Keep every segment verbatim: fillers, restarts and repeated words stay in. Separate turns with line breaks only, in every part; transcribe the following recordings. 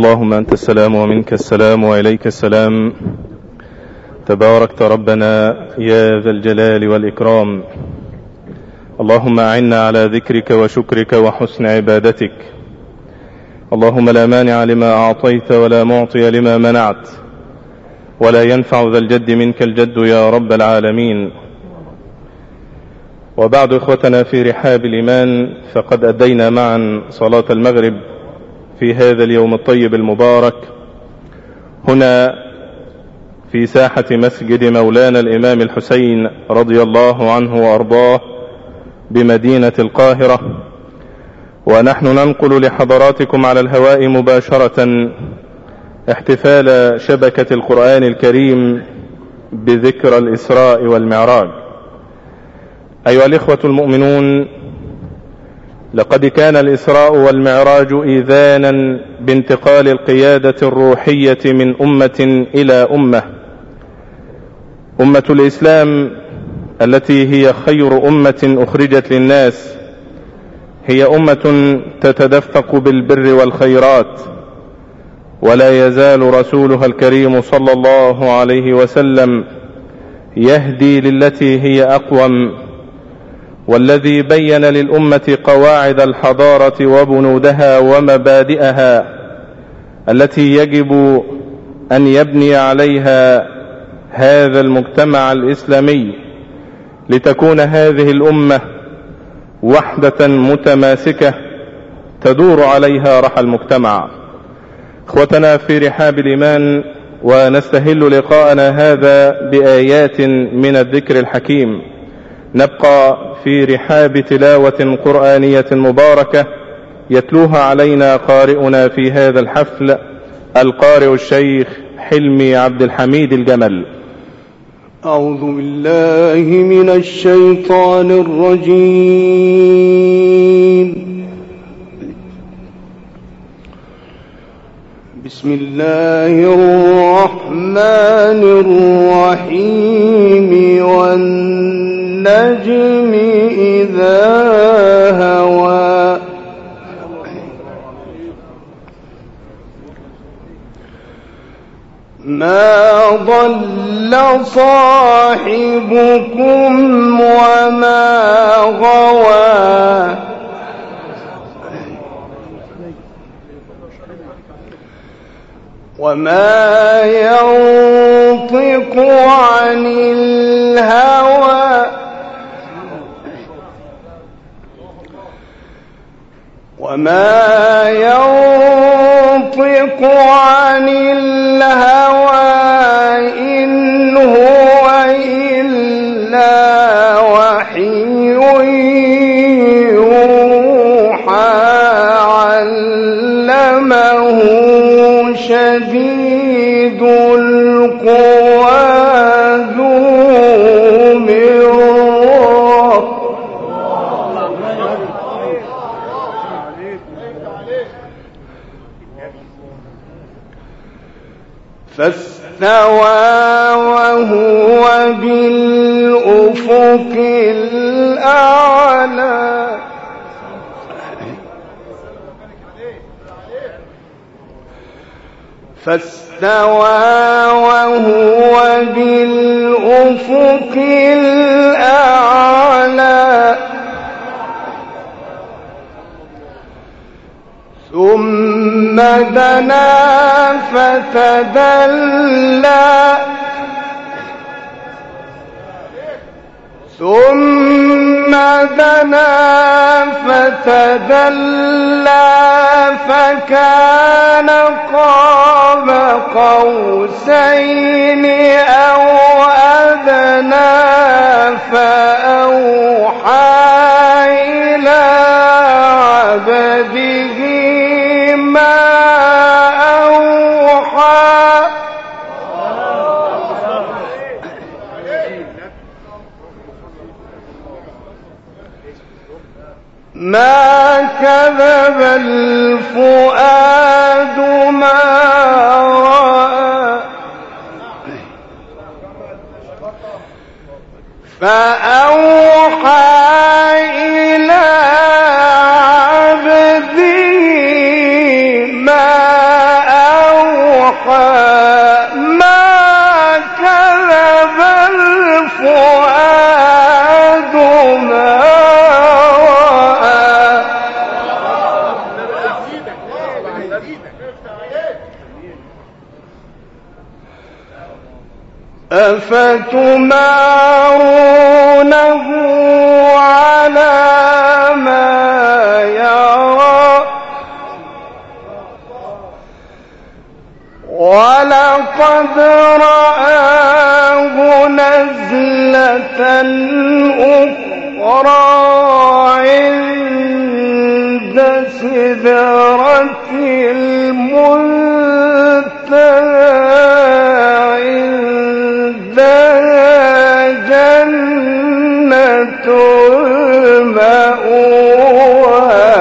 اللهم أنت السلام ومنك السلام وإليك السلام، تباركت ربنا يا ذا الجلال والإكرام. اللهم أعنا على ذكرك وشكرك وحسن عبادتك. اللهم لا مانع لما أعطيت ولا معطي لما منعت، ولا ينفع ذا الجد منك الجد يا رب العالمين. وبعد، إخوتنا في رحاب الإيمان، فقد أدينا معا صلاة المغرب في هذا اليوم الطيب المبارك هنا في ساحة مسجد مولانا الإمام الحسين رضي الله عنه وأرضاه بمدينة القاهرة، ونحن ننقل لحضراتكم على الهواء مباشرة احتفال شبكة القرآن الكريم بذكرى الإسراء والمعراج. أيها الإخوة المؤمنون، لقد كان الإسراء والمعراج إذانا بانتقال القيادة الروحية من أمة إلى أمة. أمة الإسلام التي هي خير أمة أخرجت للناس هي أمة تتدفق بالبر والخيرات، ولا يزال رسولها الكريم صلى الله عليه وسلم يهدي للتي هي أقوم، والذي بين للأمة قواعد الحضارة وبنودها ومبادئها التي يجب أن يبني عليها هذا المجتمع الإسلامي لتكون هذه الأمة وحدة متماسكة تدور عليها رحى المجتمع. اخوتنا في رحاب الإيمان، ونستهل لقاءنا هذا بآيات من الذكر الحكيم. نبقى في رحاب تلاوة قرآنية مباركة يتلوها علينا قارئنا في هذا الحفل القارئ الشيخ حلمي عبد الحميد الجمل.
أعوذ بالله من الشيطان الرجيم. بسم الله الرحمن الرحيم. والنجم إذا هوى ما ضل صاحبكم وما غوى وما ينطق عن الهوى وما ينطق عن الهوى إن هو إلا وحي يوحى. علمه شديد القوى ذو مرة فاستوى وهو بالأفق الأعلى. فاستوى وهو بالأفق الأعلى ثم دنا فتدلى ثم دنا فتدلى فكان قاب قوسين أو أدنى فأوحى إلى عبده ما أوحى. ما كذب الفؤاد ما رأى فأوحى إلى عبده ما ما كذب الفؤاد ما رأى أفتمارونه على ما يرى ولقد رآه نزلة أخرى عند سدرة المنتهى عندها جنة المأوى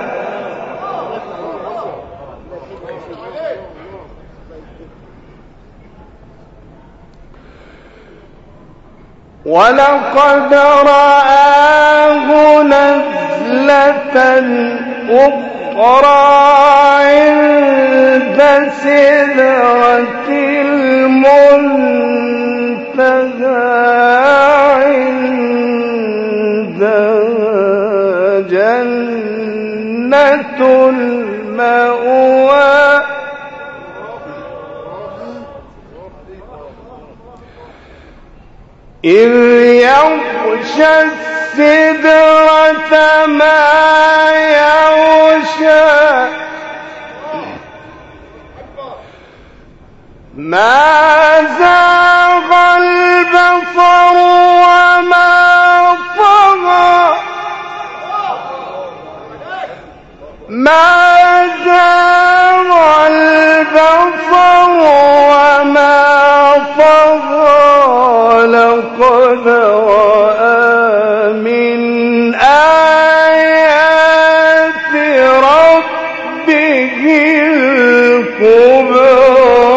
ولقد رآه نزلة أخرى عند سدرة المنتهى عندها جنة المأوى إذ يغشى السدرة ما يغشى ما زاغ البصر وما طغى ما زاغ البصر وما طغى لقد رأى من آيات ربه الكبرى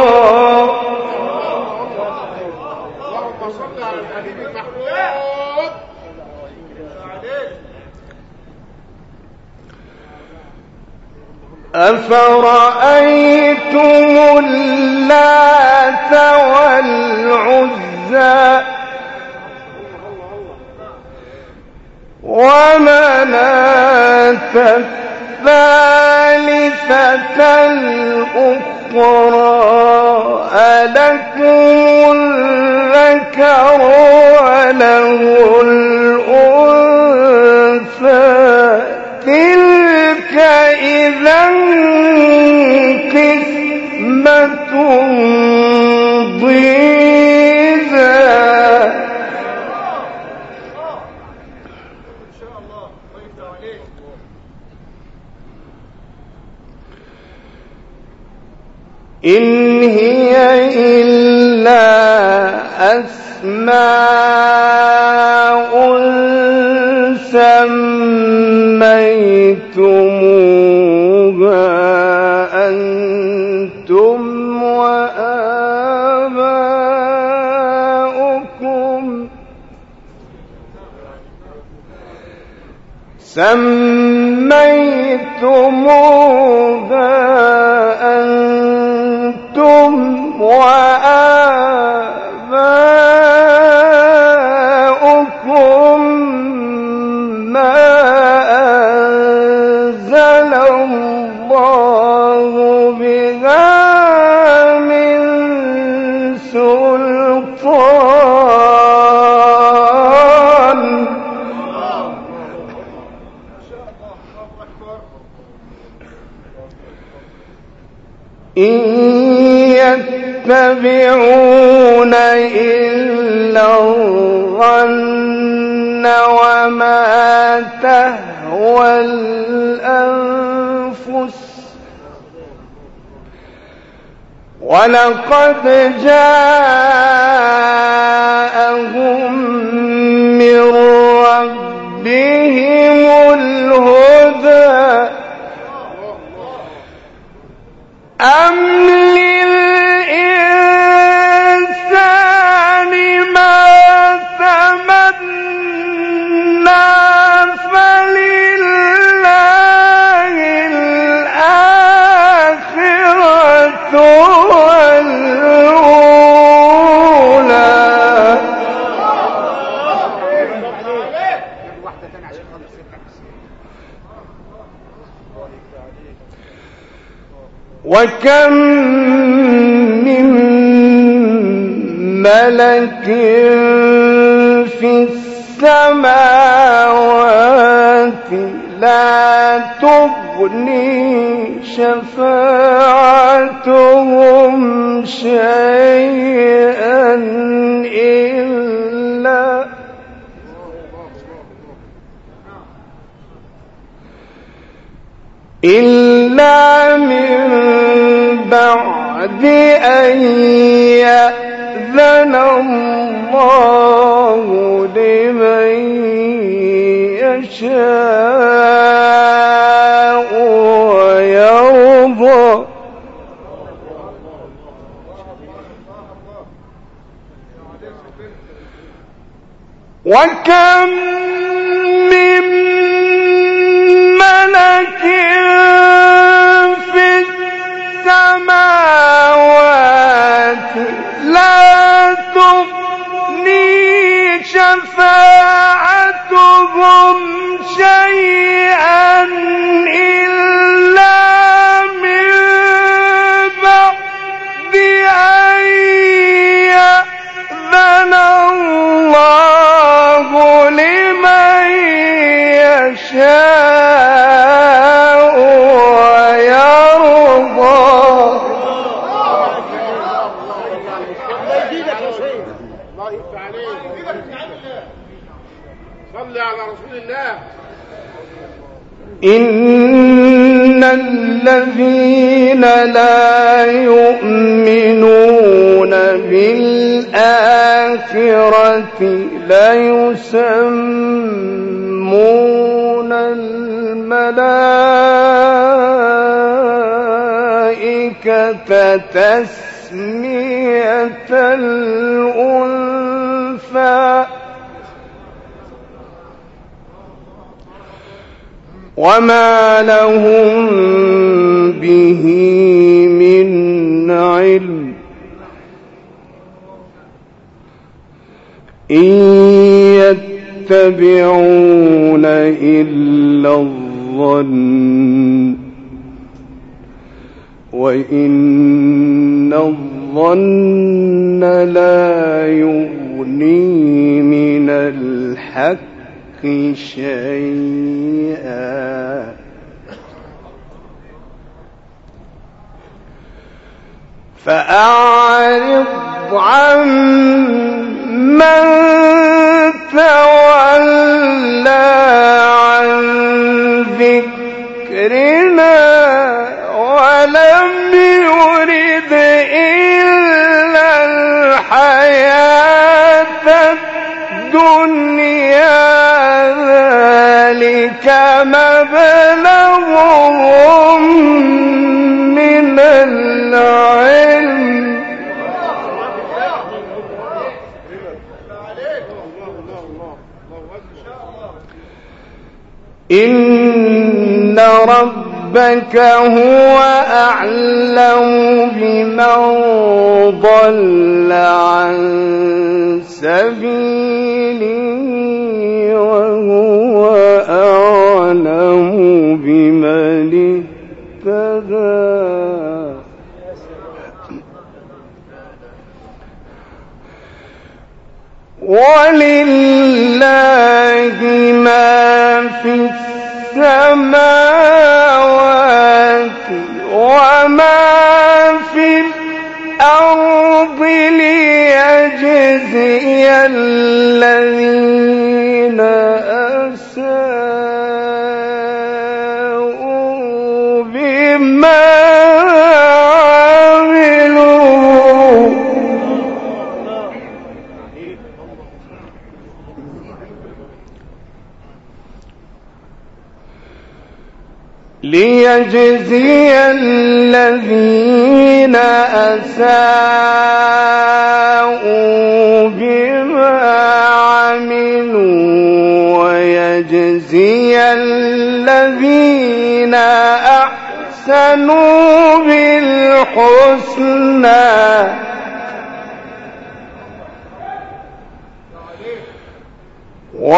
أفرأيتم اللات والعزى ومناة الثالثة الأخرى ألكم الذكر وله الأنثى تلك إذا قسمة ضيزى إن هي إلا أسماء سميتموها أنتم وآباؤكم سميتموها أنتم وآباؤكم ما أنزل الله بها من سلطان إن يتبعون إلا الظن وما تهوى الأنفس ولقد جاءهم من ربهم الهدى أم للإنسان ما تمنى فلله الآخرة وكم من ملك في السماوات لا تغني شفاعتهم شيئا إلا إلا من بعد أن يأذن الله لمن يشاء ويرضى. وكم من ملك في السماوات لا تغني شفاعتهم شيئا إلا من بعد أن يأذن الله لمن يشاء ويرضى.
صلي على رسول الله.
إن الذين لا يؤمنون بالآخرة ليسمون الملائكة تسمية الأنثى وما لهم به من علم إن يتبعون إلا الظن وإن الظن لا يغني من الحق شيئا. فأعرض عن من تولى عن ذكرنا ولم يرد إلا الحياة الدنيا ذلك مبلغهم من العلم إن ربك هو أعلم بمن ضل عن سبيله وهو أعلم بمن اهتدى. ولله ما في السماوات وما في الأرض ليجزي الذين أساءوا بما عملوا ليجزي الذين أساءوا بما عملوا ويجزي الذين أحسنوا بالحسنى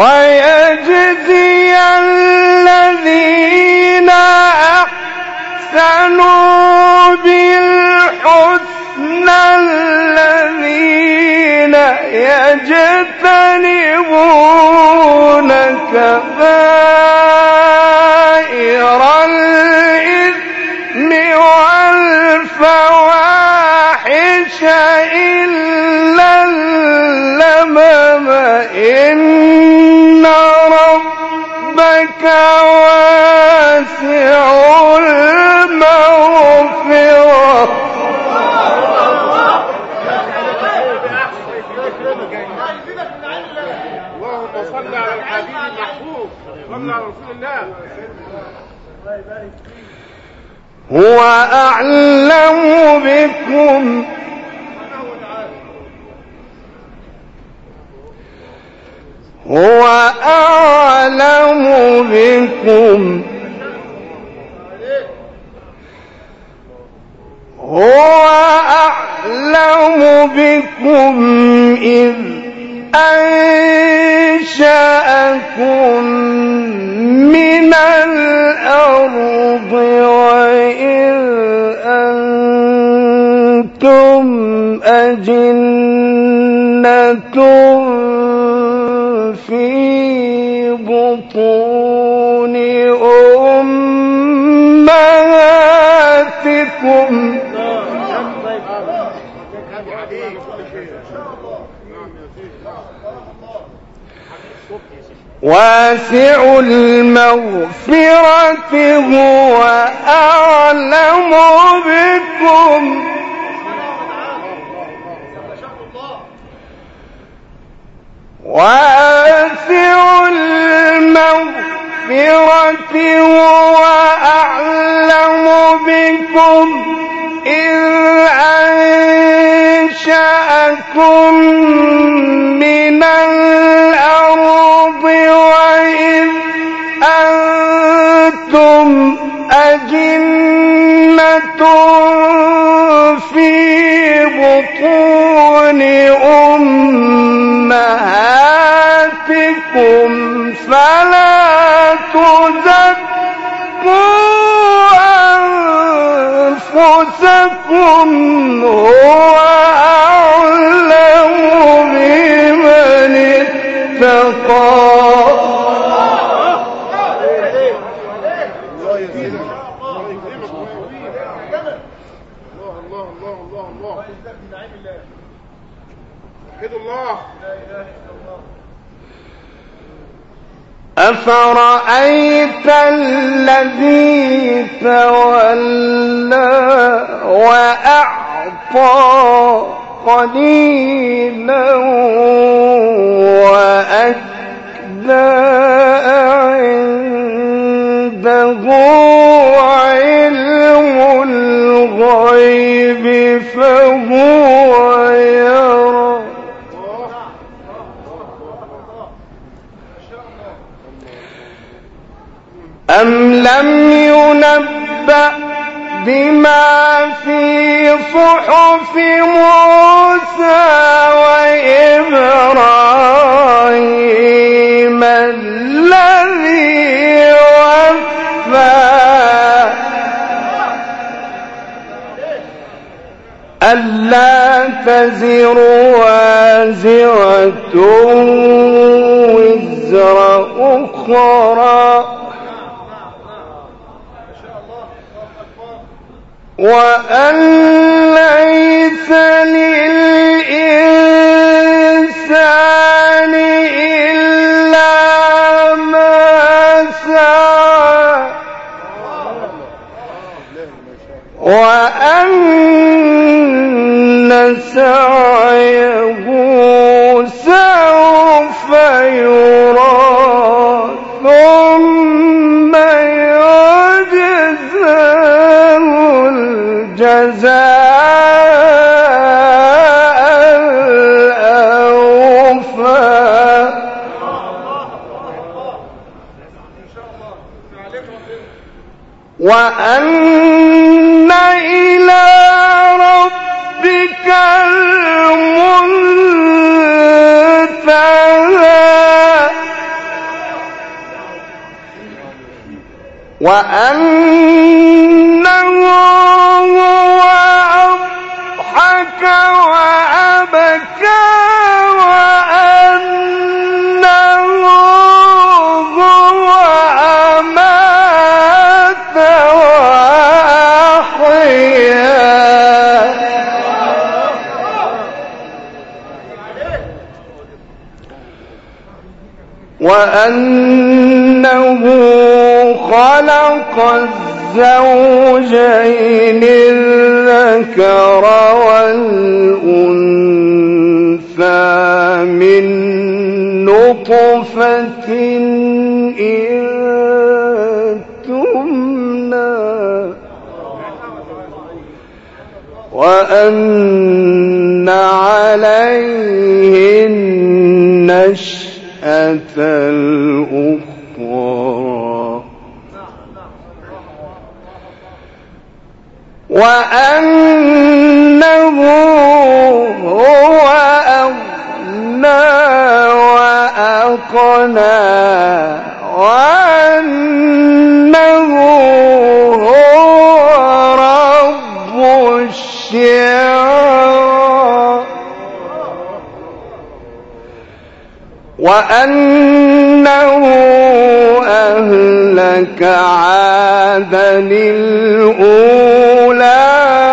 ويجزي الذين أحسنوا أحسنوا بالحسنى الذين يجتنبون كبائر الإثم والفواحش إلا اللمم إن ربك واسع المغفرة.
اللهم صل على الحبيب المحبوب صل على رسول الله.
هو أعلم بكم هو أعلم بكم هو أعلم بكم إذ أنشأكم من الأرض وإذ أنتم أجنة في بطون أمهاتكم واسع المغفرة هو أعلم بكم واسع المغفرة هو أعلم بكم إذ أنشأكم من الأرض وإذ أنتم أجنة في بطون أمهاتكم فلا تزكوا أنفسكم هو أعلم بمن اتقى. أفرأيت الذي تولى وأعطى قليلا وأكدى عنده علم الغيب فهو يرى أم لم ينبأ بما في صحف موسى وإبراهيم الذي وفى ألا تزر وازرة وزر أخرى وأن ليس للإنسان إلا ما سعى وأن سعيه سوف يرى ثم يجزاه الجزاء الأوفى وأن إلى ربك المنتهى وأنه وأنه خلق الزوجين الذكر والأنثى من نطفة إذا تمنى وأن عليه النشأة الأخرى وأنه هو أغنى وأقنى وأنه هو رب الشعرى وأنه أهلك عادا الأولى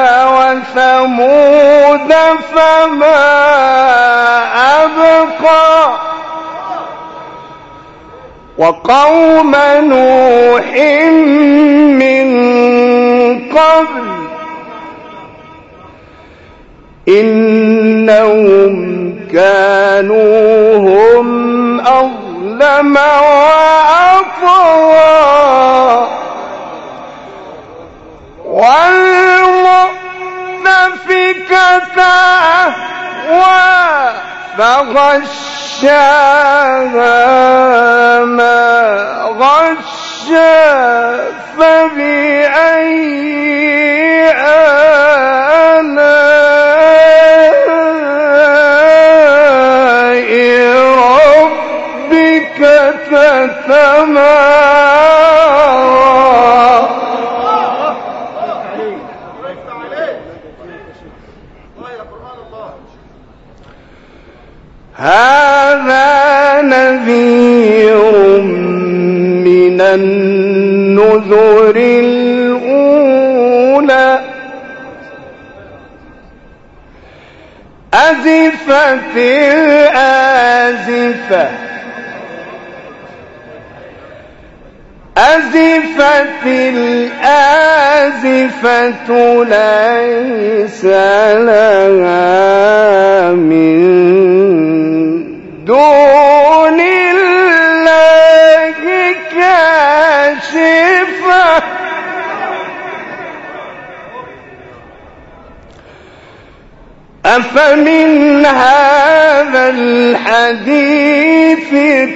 وثمود فما أبقى وقوم نوح من قبل إنهم كانوا هم أظلم وأطغى والمؤتفكة أهوى فغشاها ما غشى فبأي آلاء ربك تتمارى هذا نذير من النذر الأولى أزفت الآزفة أزفت الآزفة ليس لها من دون الله كاشفة أفمن هذا الحديث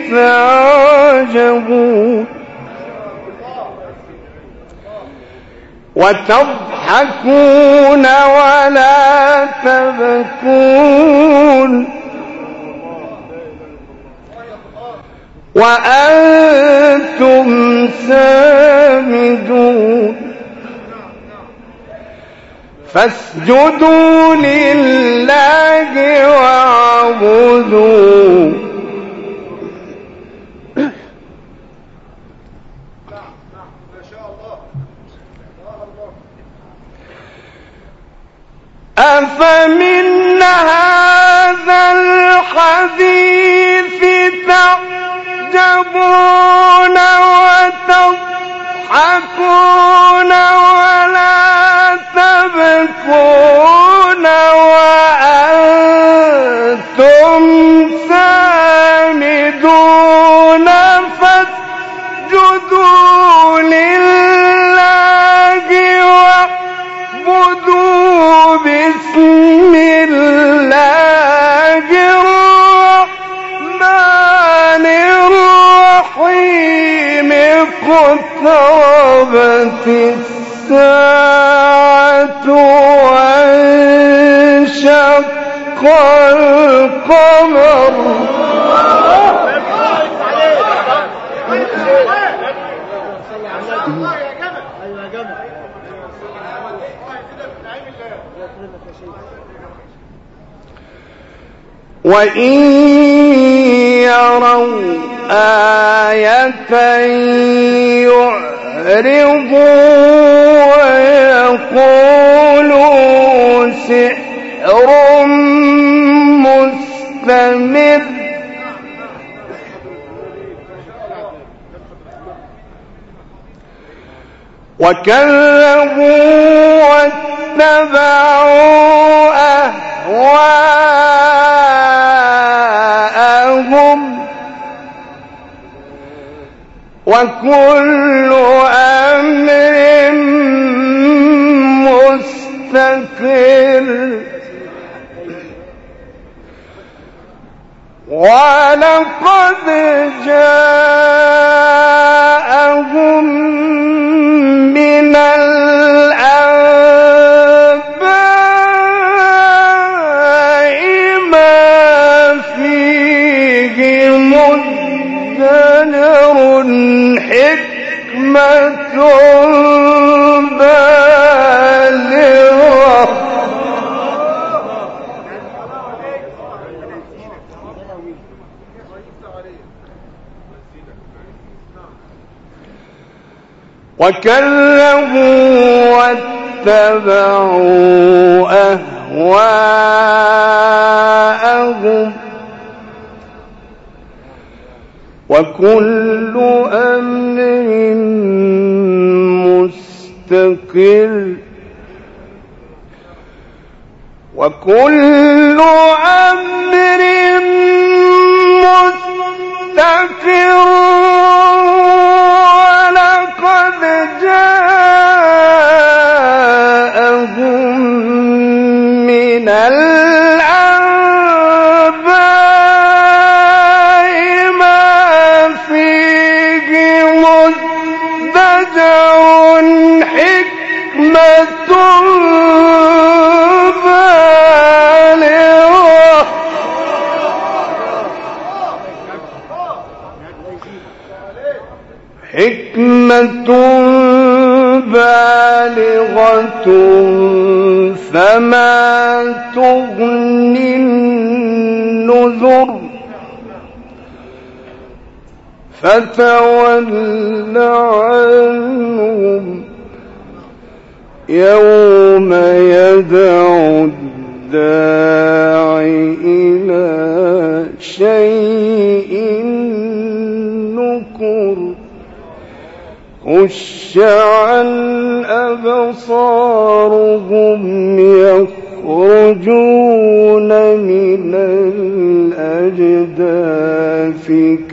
تعجبون وتضحكون ولا تبكون وأنتم سامدون فاسجدوا لله واعبدوا أفمن هذا الحديث تعجبون وتضحكون ولا تبكون وأنتم سامدون فاسجدوا لله واعبدوا بسم الله الرحمن الرحيم اقتربت الساعة وانشق القمر وإن يروا آية يعرضوا ويقولوا سحر مستمر وكذبوا واتبعوا أهواءهم وكل أمر مستقر ولقد جاءهم من الأنباء ما فيه مزدجر حكمة بالغة وكذبوا واتبعوا أهواءهم وكل أمر مستقر وكل أمر مستقر ولقد جاءهم من الأنباء ما فيه مزدجر حكمة بالغة حكمة بالغة فما تغني النذر فتول عنهم يوم يدعو الداعي إلى شيء نكر خش عن أبصارهم يخرجون من الأجداث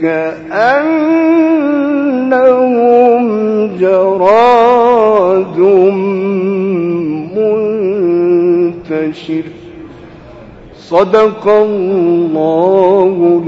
كأنهم جراد منتشر صدق الله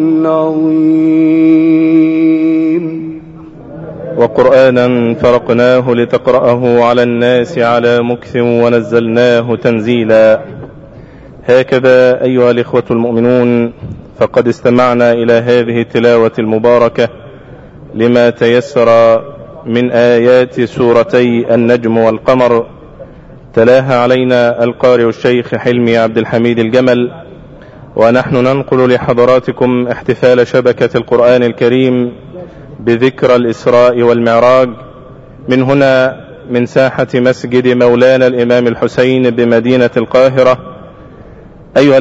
العظيم.
وقرآنا فرقناه لتقرأه على الناس على مكث ونزلناه تنزيلا. هكذا أيها الإخوة المؤمنون فقد استمعنا إلى هذه التلاوة المباركة لما تيسر من آيات سورتي النجم والقمر، تلاها علينا القارئ الشيخ حلمي عبد الحميد الجمل، ونحن ننقل لحضراتكم احتفال شبكة القرآن الكريم بذكرى الإسراء والمعراج من هنا من ساحة مسجد مولانا الإمام الحسين بمدينة القاهرة. أيها